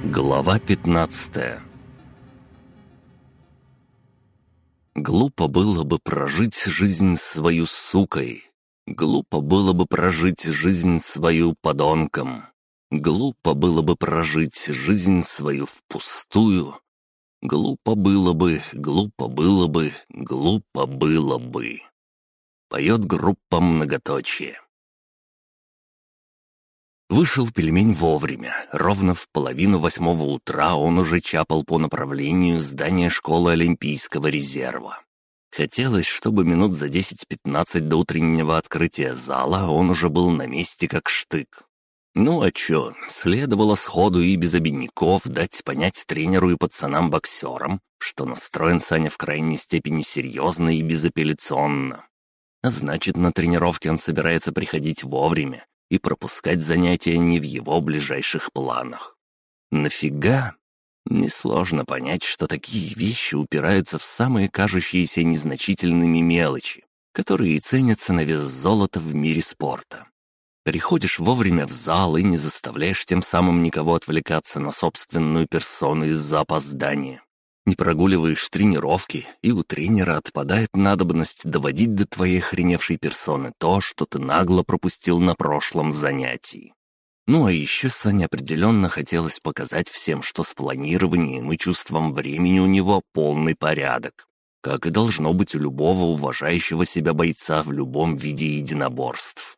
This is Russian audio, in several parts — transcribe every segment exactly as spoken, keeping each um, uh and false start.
Глава пятнадцатая. Глупо было бы прожить жизнь свою сукой. Глупо было бы прожить жизнь свою подонком. Глупо было бы прожить жизнь свою впустую. Глупо было бы, глупо было бы, глупо было бы. Поет группа «Многоточие». Вышел пельмень вовремя. Ровно в половину восьмого утра он уже чапал по направлению здания школы Олимпийского резерва. Хотелось, чтобы минут за десять-пятнадцать до утреннего открытия зала он уже был на месте как штык. Ну а чё, следовало сходу и без обиняков дать понять тренеру и пацанам-боксерам, что настроен Саня в крайней степени серьезно и безапелляционно. А значит, на тренировке он собирается приходить вовремя, и пропускать занятия не в его ближайших планах. Нафига? Несложно понять, что такие вещи упираются в самые кажущиеся незначительными мелочи, которые и ценятся на вес золота в мире спорта. Приходишь вовремя в зал и не заставляешь тем самым никого отвлекаться на собственную персону из-за опоздания. Не прогуливаешь тренировки, и у тренера отпадает надобность доводить до твоей охреневшей персоны то, что ты нагло пропустил на прошлом занятии. Ну а еще Сане определенно хотелось показать всем, что с планированием и чувством времени у него полный порядок, как и должно быть у любого уважающего себя бойца в любом виде единоборств.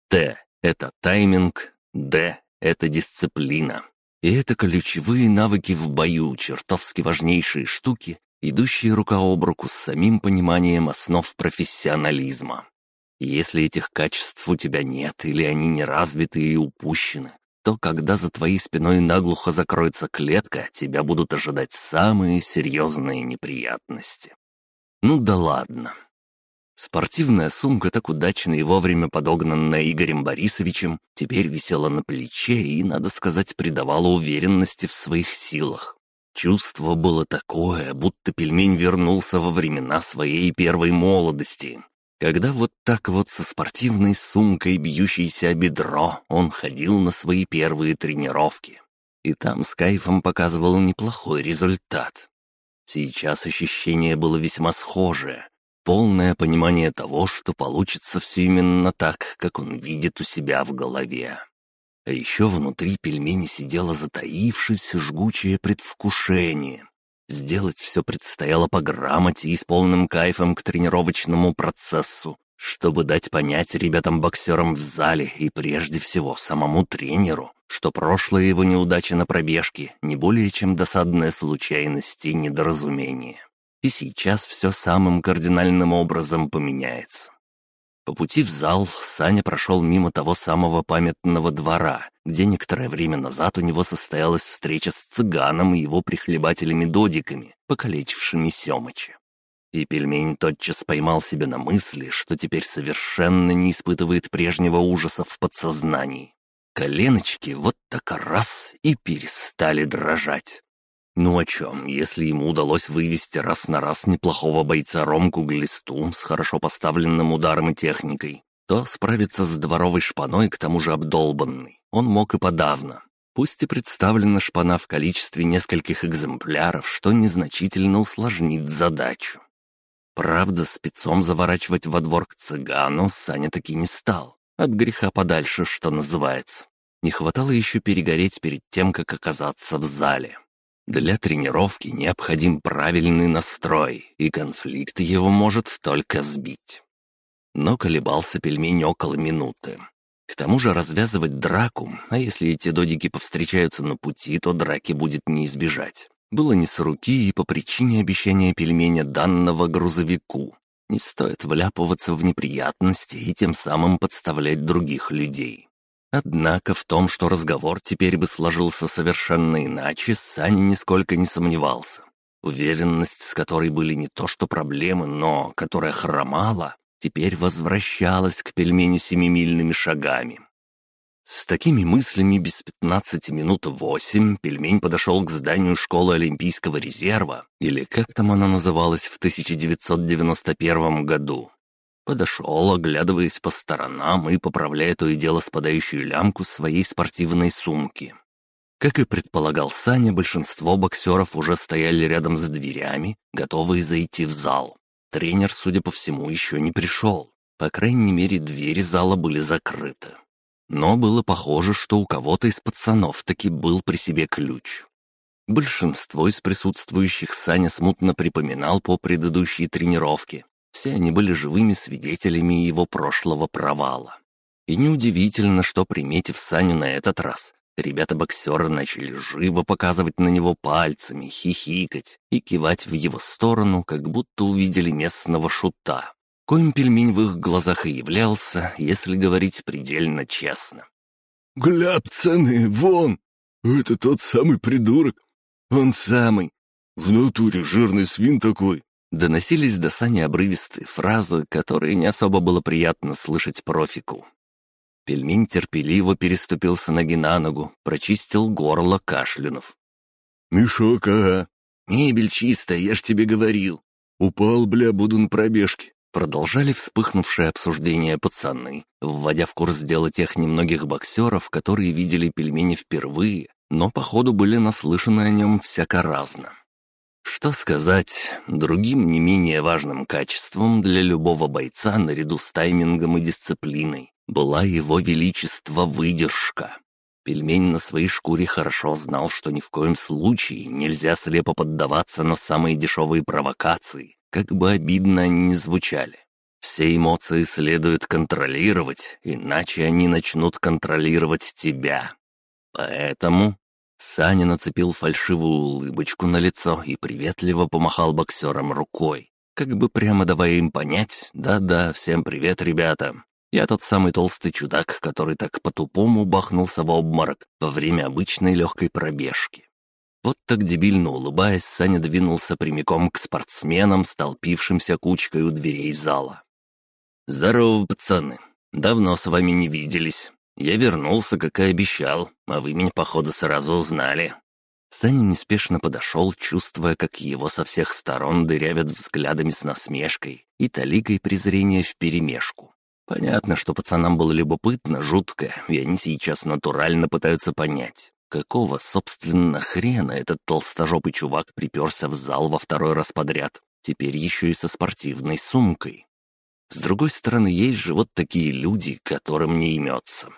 Т — это тайминг, Д — это дисциплина. И это ключевые навыки в бою, чертовски важнейшие штуки, идущие рука об руку с самим пониманием основ профессионализма. Если этих качеств у тебя нет или они не развиты и упущены, то когда за твоей спиной наглухо закроется клетка, тебя будут ожидать самые серьезные неприятности. Ну да ладно. Спортивная сумка, так удачно и вовремя подогнанная Игорем Борисовичем, теперь висела на плече и, надо сказать, придавала уверенности в своих силах. Чувство было такое, будто пельмень вернулся во времена своей первой молодости, когда вот так вот со спортивной сумкой, бьющейся о бедро, он ходил на свои первые тренировки. И там с кайфом показывал неплохой результат. Сейчас ощущение было весьма схожее. Полное понимание того, что получится все именно так, как он видит у себя в голове. А еще внутри пельмени сидело затаившись жгучее предвкушение. Сделать все предстояло по грамоте и с полным кайфом к тренировочному процессу, чтобы дать понять ребятам-боксерам в зале и прежде всего самому тренеру, что прошлая его неудача на пробежке не более чем досадная случайность и недоразумение. И сейчас все самым кардинальным образом поменяется. По пути в зал Саня прошел мимо того самого памятного двора, где некоторое время назад у него состоялась встреча с цыганом и его прихлебателями-додиками, покалечившими Семыча. И пельмень тотчас поймал себя на мысли, что теперь совершенно не испытывает прежнего ужаса в подсознании. Коленочки вот так раз и перестали дрожать. Ну о чем, если ему удалось вывести раз на раз неплохого бойца Ромку Глисту с хорошо поставленным ударом и техникой, то справиться с дворовой шпаной, к тому же обдолбанной, он мог и подавно. Пусть и представлена шпана в количестве нескольких экземпляров, что незначительно усложнит задачу. Правда, спецом заворачивать во двор к цыгану Саня таки не стал. От греха подальше, что называется. Не хватало еще перегореть перед тем, как оказаться в зале. Для тренировки необходим правильный настрой, и конфликт его может только сбить. Но колебался пельмень около минуты. К тому же развязывать драку, а если эти додики повстречаются на пути, то драки будет не избежать, было не с руки и по причине обещания пельменя данного грузовику. Не стоит вляпываться в неприятности и тем самым подставлять других людей. Однако в том, что разговор теперь бы сложился совершенно иначе, Саня нисколько не сомневался. Уверенность, с которой были не то что проблемы, но которая хромала, теперь возвращалась к пельменю семимильными шагами. С такими мыслями без пятнадцати минут восемь пельмень подошел к зданию школы Олимпийского резерва, или как там она называлась в тысяча девятьсот девяносто первом году. Подошел, оглядываясь по сторонам и поправляя то и дело спадающую лямку своей спортивной сумки. Как и предполагал Саня, большинство боксеров уже стояли рядом с дверями, готовые зайти в зал. Тренер, судя по всему, еще не пришел. По крайней мере, двери зала были закрыты. Но было похоже, что у кого-то из пацанов таки был при себе ключ. Большинство из присутствующих Саня смутно припоминал по предыдущей тренировке. Все они были живыми свидетелями его прошлого провала. И неудивительно, что, приметив Саню на этот раз, ребята-боксеры начали живо показывать на него пальцами, хихикать и кивать в его сторону, как будто увидели местного шута, коим Пельмень в их глазах и являлся, если говорить предельно честно. «Гля, пацаны, вон! Это тот самый придурок! Он самый! В натуре жирный свин такой!» Доносились до Сани обрывистые фразы, которые не особо было приятно слышать профику. Пельмень терпеливо переступил с ноги на ногу, прочистил горло, кашлянув. «Мешок, ага. Мебель чистая, я ж тебе говорил». Упал, бля, буду на пробежке». Продолжали вспыхнувшее обсуждение пацаны, вводя в курс дела тех немногих боксеров, которые видели Пельмени впервые, но, походу, были наслышаны о нем всяко-разно. Что сказать, другим не менее важным качеством для любого бойца наряду с таймингом и дисциплиной была его величество выдержка. Пельмень на своей шкуре хорошо знал, что ни в коем случае нельзя слепо поддаваться на самые дешевые провокации, как бы обидно они ни звучали. Все эмоции следует контролировать, иначе они начнут контролировать тебя. Поэтому Саня нацепил фальшивую улыбочку на лицо и приветливо помахал боксерам рукой, как бы прямо давая им понять: «Да-да, всем привет, ребята. Я тот самый толстый чудак, который так по-тупому бахнулся в обморок во время обычной легкой пробежки». Вот так дебильно улыбаясь, Саня двинулся прямиком к спортсменам, столпившимся кучкой у дверей зала. «Здорово, пацаны. Давно с вами не виделись. Я вернулся, как и обещал, а вы меня, походу, сразу узнали». Саня неспешно подошел, чувствуя, как его со всех сторон дырявят взглядами с насмешкой и толикой презрения вперемешку. Понятно, что пацанам было любопытно, жутко, и они сейчас натурально пытаются понять, какого, собственно, хрена этот толстожопый чувак приперся в зал во второй раз подряд, теперь еще и со спортивной сумкой. С другой стороны, есть же вот такие люди, которым не имется.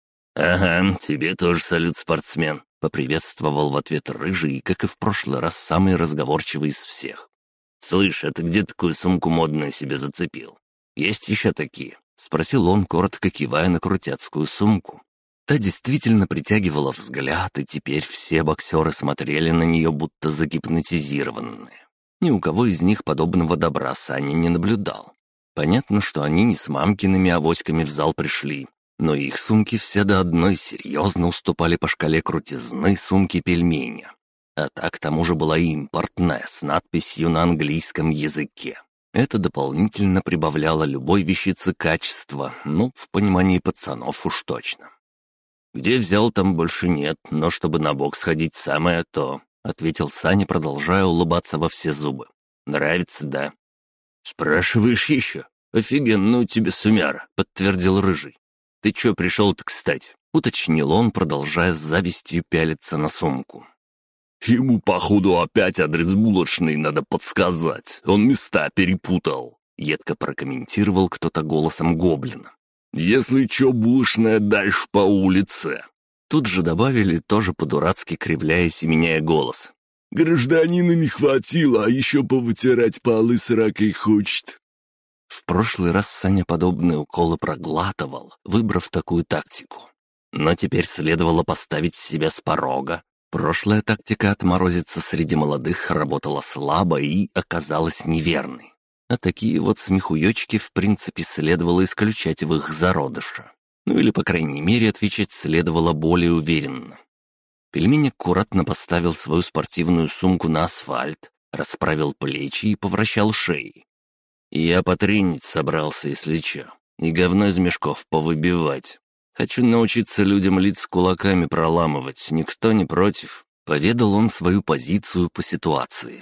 «Ага, тебе тоже салют, спортсмен», — поприветствовал в ответ рыжий, как и в прошлый раз самый разговорчивый из всех. «Слышь, а ты где такую сумку модную себе зацепил? Есть еще такие?» — спросил он, коротко кивая на крутяцкую сумку. Та действительно притягивала взгляд, и теперь все боксеры смотрели на нее, будто загипнотизированные. Ни у кого из них подобного добра Саня не наблюдал. Понятно, что они не с мамкиными авоськами в зал пришли, но их сумки все до одной серьезно уступали по шкале крутизны сумки Пельменя. А та к тому же была импортная, с надписью на английском языке. Это дополнительно прибавляло любой вещице качества, ну, в понимании пацанов уж точно. «Где взял, там больше нет, но чтобы на бокс ходить, самое то», — ответил Саня, продолжая улыбаться во все зубы. «Нравится, да?» «Спрашиваешь еще? Офигенно у тебя сумяра», — подтвердил Рыжий. «Ты чё пришел-то, кстати?» — уточнил он, продолжая с завистью пялиться на сумку. «Ему, походу, опять адрес булочной надо подсказать. Он места перепутал», — едко прокомментировал кто-то голосом гоблина. «Если чё, булочная дальше по улице». Тут же добавили, тоже по-дурацки кривляясь и меняя голос. «Гражданина не хватило, а еще повытирать полы с ракой хочет». В прошлый раз Саня подобные уколы проглатывал, выбрав такую тактику. Но теперь следовало поставить себя с порога. Прошлая тактика отморозиться среди молодых работала слабо и оказалась неверной. А такие вот смехуёчки в принципе следовало исключать в их зародыше. Ну или, по крайней мере, отвечать следовало более уверенно. Пельмень аккуратно поставил свою спортивную сумку на асфальт, расправил плечи и повращал шеей. «Я потренить собрался, если чё, и говно из мешков повыбивать. Хочу научиться людям лиц кулаками проламывать, никто не против», — поведал он свою позицию по ситуации.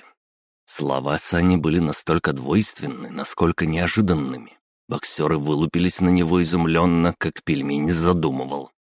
Слова Сани были настолько двойственны, насколько неожиданными. Боксеры вылупились на него изумленно, как Пельмень задумывал.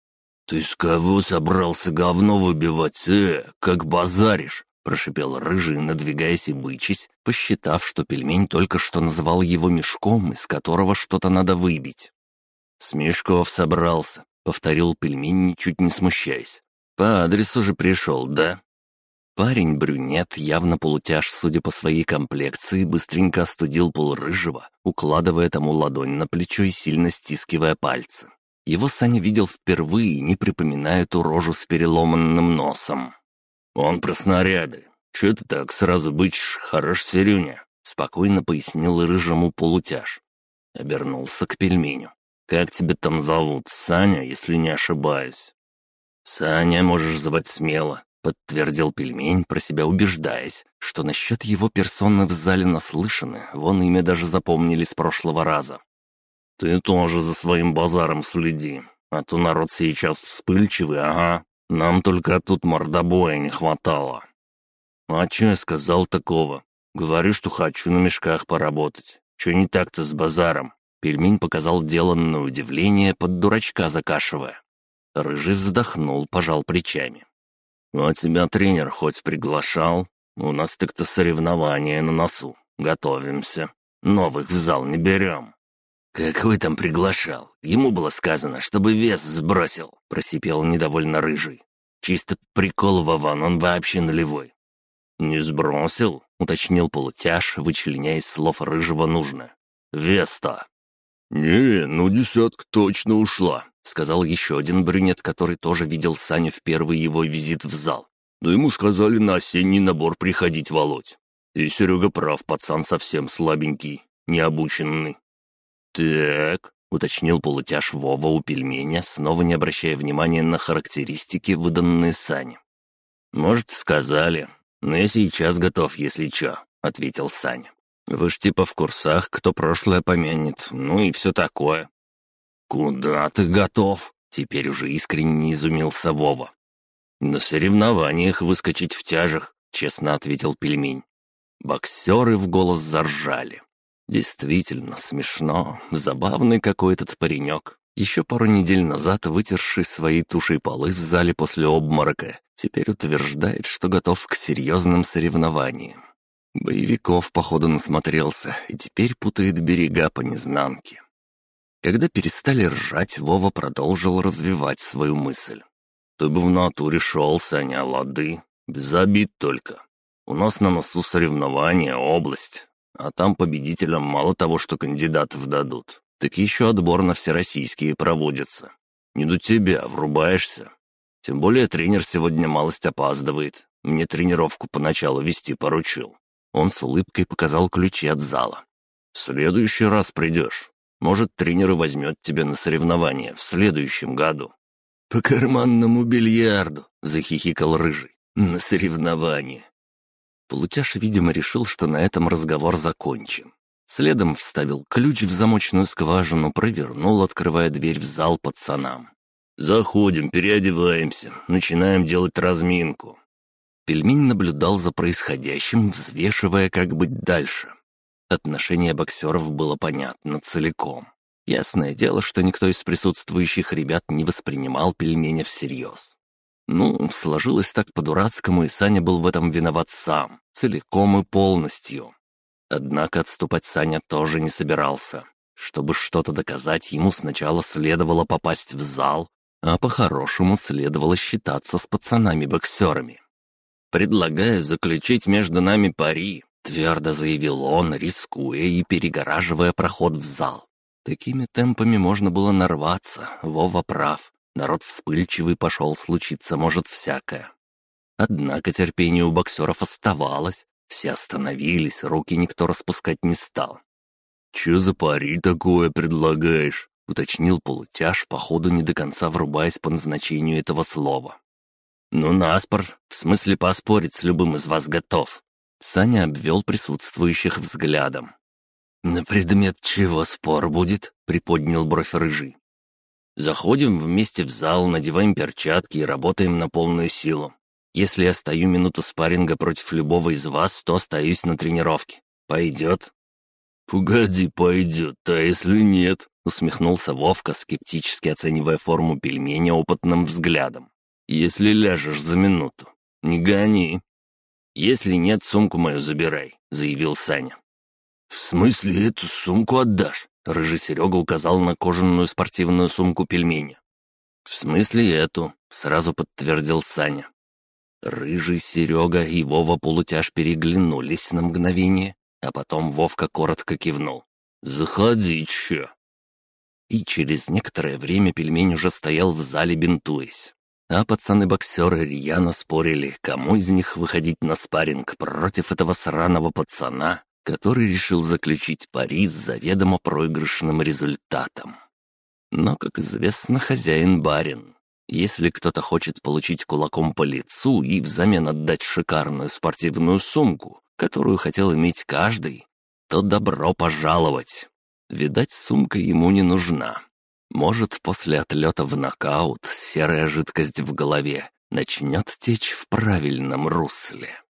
«Ты с кого собрался говно выбивать, э? Как базаришь?» — прошипел Рыжий, надвигаясь и бычась, посчитав, что пельмень только что называл его мешком, из которого что-то надо выбить. «С мешков собрался», — повторил пельмень, ничуть не смущаясь. «По адресу же пришел, да?» Парень-брюнет, явно полутяж, судя по своей комплекции, быстренько остудил пол Рыжего, укладывая тому ладонь на плечо и сильно стискивая пальцы. Его Саня видел впервые, не припоминая ту рожу с переломанным носом. «Он про снаряды. Чё ты так сразу бычишь, хорош Серюня?» — спокойно пояснил Рыжему полутяж. Обернулся к пельменю. «Как тебя там зовут? Саня, если не ошибаюсь?» «Саня, можешь звать смело», — подтвердил пельмень, про себя убеждаясь, что насчет его персоны в зале наслышаны, вон имя даже запомнили с прошлого раза. «Ты тоже за своим базаром следи, а то народ сейчас вспыльчивый, ага. Нам только тут мордобоя не хватало». «А чё я сказал такого? Говорю, что хочу на мешках поработать. Чё не так-то с базаром?» Пельмень показал деланное удивление, под дурачка закашивая. Рыжий вздохнул, пожал плечами. «А тебя тренер хоть приглашал? У нас так-то соревнования на носу. Готовимся. Новых в зал не берем». «Какой там приглашал? Ему было сказано, чтобы вес сбросил», — просипел недовольно Рыжий. «Чисто прикол, Вован, он вообще нулевой». «Не сбросил?» — уточнил полутяж, вычленяя из слов Рыжего нужное. «Вес-то». «Не, ну десятка точно ушла», — сказал еще один брюнет, который тоже видел Саню в первый его визит в зал. «Да ему сказали на осенний набор приходить, Володь. И Серега прав, пацан совсем слабенький, необученный». «Так», — уточнил полутяж Вова у пельменя, снова не обращая внимания на характеристики, выданные Сане. «Может, сказали, но я сейчас готов, если чё», — ответил Саня. «Вы ж типа в курсах, кто прошлое помянет, ну и все такое». «Куда ты готов?» — теперь уже искренне изумился Вова. «На соревнованиях выскочить в тяжах», — честно ответил пельмень. Боксеры в голос заржали. Действительно смешно, забавный какой этот паренек. Еще пару недель назад вытерший своей тушей полы в зале после обморока, теперь утверждает, что готов к серьезным соревнованиям. Боевиков, походу, насмотрелся и теперь путает берега по незнанке. Когда перестали ржать, Вова продолжил развивать свою мысль. «Ты бы в натуре шел, Саня, лады. Без обид только. У нас на носу соревнования, область. А там победителям мало того, что кандидатов дадут, так еще отбор на всероссийские проводится. Не до тебя, врубаешься. Тем более тренер сегодня малость опаздывает. Мне тренировку поначалу вести поручил». Он с улыбкой показал ключи от зала. «В следующий раз придешь. Может, тренер и возьмет тебя на соревнования в следующем году». «По карманному бильярду», — захихикал Рыжий. «На соревнования». Полутяж, видимо, решил, что на этом разговор закончен. Следом вставил ключ в замочную скважину, провернул, открывая дверь в зал пацанам. «Заходим, переодеваемся, начинаем делать разминку». Пельмень наблюдал за происходящим, взвешивая, как быть дальше. Отношение боксеров было понятно целиком. Ясное дело, что никто из присутствующих ребят не воспринимал пельменя всерьез. Ну, сложилось так по-дурацкому, и Саня был в этом виноват сам, целиком и полностью. Однако отступать Саня тоже не собирался. Чтобы что-то доказать, ему сначала следовало попасть в зал, а по-хорошему следовало считаться с пацанами-боксерами. «Предлагаю заключить между нами пари», — твердо заявил он, рискуя и перегораживая проход в зал. Такими темпами можно было нарваться, Вова прав. Народ вспыльчивый пошел, случиться может всякое. Однако терпение у боксеров оставалось, все остановились, руки никто распускать не стал. «Чё за пари такое предлагаешь?» — уточнил полутяж, походу не до конца врубаясь по назначению этого слова. «Ну, наспор, в смысле поспорить с любым из вас готов». Саня обвел присутствующих взглядом. «На предмет чего спор будет?» — приподнял бровь Рыжий. «Заходим вместе в зал, надеваем перчатки и работаем на полную силу. Если я стою минуту спарринга против любого из вас, то остаюсь на тренировке. Пойдет?» «Погоди, пойдет, а если нет?» — усмехнулся Вовка, скептически оценивая форму пельменя опытным взглядом. «Если ляжешь за минуту, не гони». «Если нет, сумку мою забирай», — заявил Саня. «В смысле эту сумку отдашь?» — рыжий Серега указал на кожаную спортивную сумку пельменя. «В смысле эту?» — сразу подтвердил Саня. Рыжий Серега и Вова Полутяж переглянулись на мгновение, а потом Вовка коротко кивнул. «Заходи, чё». И через некоторое время пельмень уже стоял в зале, бинтуясь. А пацаны-боксеры рьяно спорили, кому из них выходить на спарринг против этого сраного пацана, который решил заключить пари с заведомо проигрышным результатом. Но, как известно, хозяин барин. Если кто-то хочет получить кулаком по лицу и взамен отдать шикарную спортивную сумку, которую хотел иметь каждый, то добро пожаловать. Видать, сумка ему не нужна. Может, после отлета в нокаут серая жидкость в голове начнет течь в правильном русле.